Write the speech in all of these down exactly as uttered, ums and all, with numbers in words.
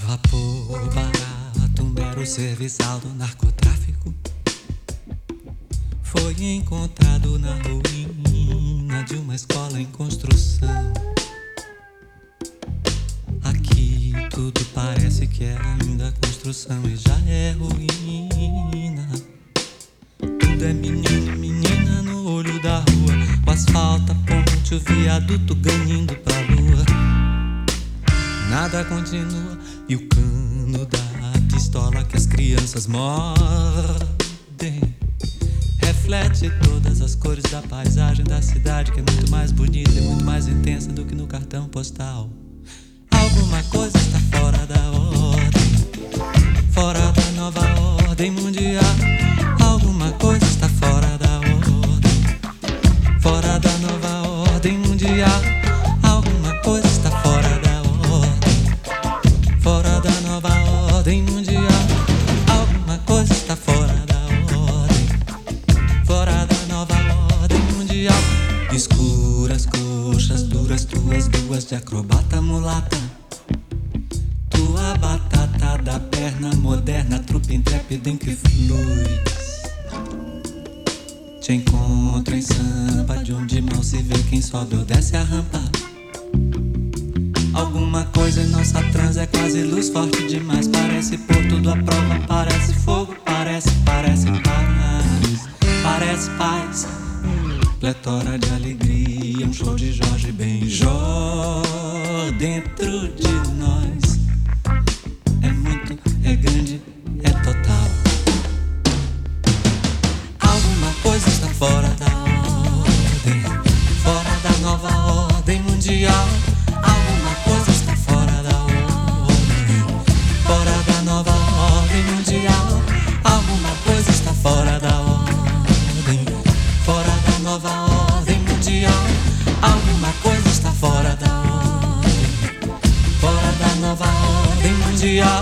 vapor barato, mero serviçal do narcotráfico, foi encontrado na ruína de uma escola em construção. Aqui tudo parece que é ainda construção e já é ruína. Tudo é menino e menina no olho da rua, o asfalto, a ponte, o viaduto ganhando pra lua. Nada continua e o cano da pistola que as crianças mordem reflete todas as cores da paisagem da cidade, que é muito mais bonita e muito mais intensa do que no cartão postal. Alguma coisa está fora da ordem, fora da nova ordem mundial. Alguma coisa está fora da ordem, fora da nova ordem mundial. Alguma coisa está fora da ordem, fora da nova ordem mundial. Alguma coisa está fora da ordem, fora da nova ordem mundial. Escuras coxas duras, tuas duas de acrobata mulata, tua batata da perna moderna, trupe intrépida em que flui. Te encontro em Sampa, de onde mal se vê quem sobe ou desce a rampa. Alguma coisa em nossa trans é quase luz forte demais. Parece pôr tudo à prova, parece fogo, parece, parece paz, parece paz. Pletora de alegria, um show de Jorge Benjor dentro de nós. É muito, é grande, é total. Alguma coisa está fora da ordem, fora da nova ordem mundial. Alguma coisa está fora da ordem, fora da nova ordem mundial. Alguma coisa está fora da ordem, fora da nova ordem mundial. Alguma coisa está fora da ordem, fora da nova ordem mundial.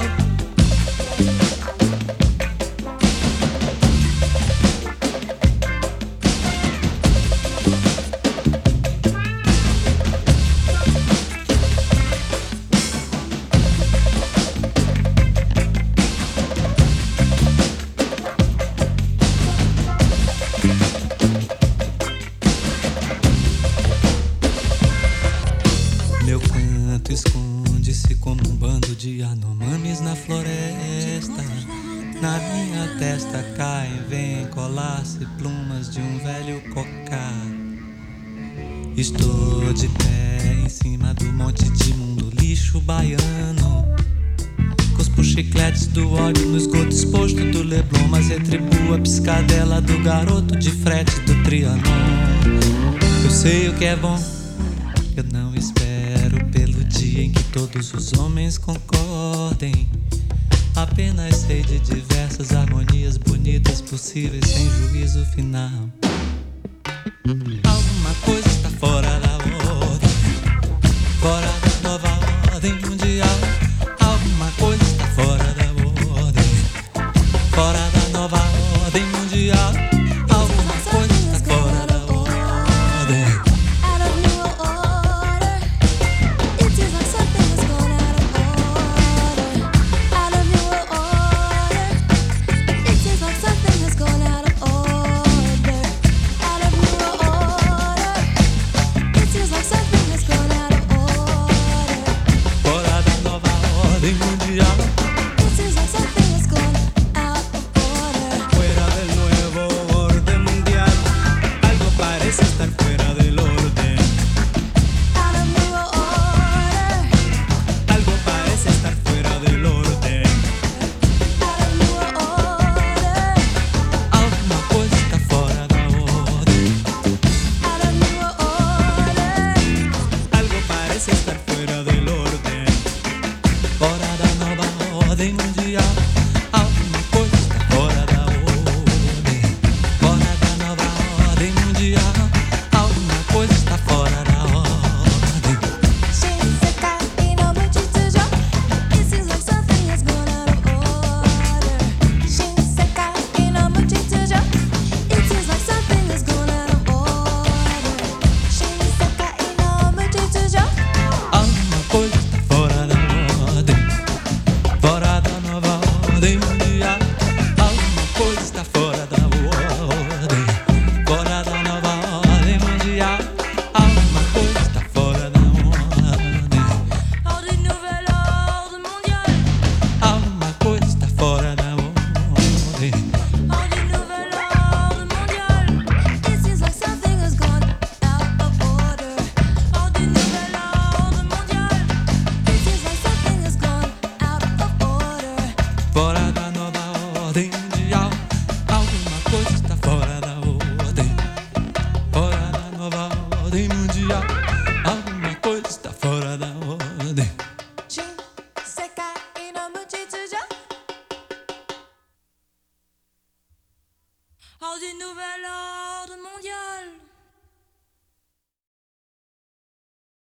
Meu canto esconde-se como um bando de anomames na floresta. Na minha testa caem, vêm colar-se plumas de um velho cocá. Estou de pé em cima do monte de mundo lixo baiano. Cuspo chicletes do ódio no esgoto exposto do Leblon, mas retribuo a piscadela do garoto de frete do Trianon. Eu sei o que é bom, eu não espero pelo dia em que todos os homens concordem. Apenas sei de diversas harmonias bonitas possíveis sem juízo final. Alguma coisa está fora da ordem, fora da nova ordem mundial. Alguma coisa está fora da ordem, fora da nova ordem mundial. Alguma coisa está fora da ordem. Lembro